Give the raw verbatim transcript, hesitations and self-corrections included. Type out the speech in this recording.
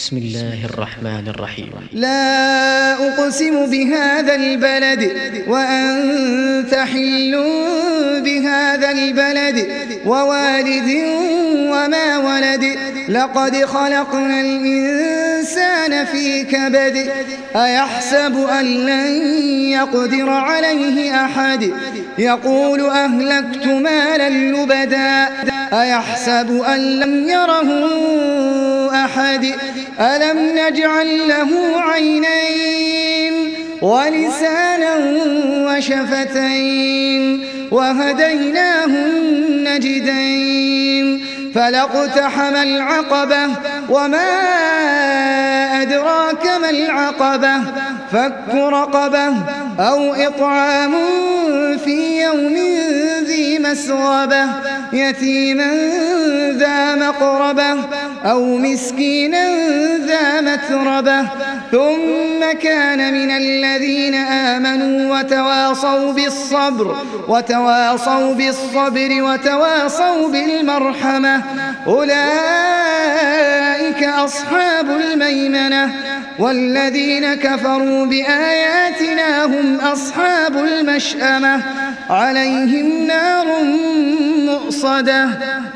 بسم الله الرحمن الرحيم. لا أقسم بهذا البلد وأنت حل بهذا البلد ووالد وما ولد لقد خلقنا الإنسان في كبد أيحسب أن لن يقدر عليه أحد يقول أهلكت مالا لبدا أيحسب أن لم يره أحد ألم نجعل له عينين ولسانا وشفتين وهديناه النجدين فلاقتحم العقبة وما أدراك ما العقبة فك رقبة أو إطعام في يوم ذي مسغبة يتيما ذا مقربة أو مسكينا ذا متربة ثم كان من الذين آمنوا وتواصوا بالصبر وتواصوا بالصبر وتواصوا بالمرحمة أولئك أصحاب الميمنة والذين كفروا بآياتنا هم أصحاب المشأمة عليهم نار مؤصدة.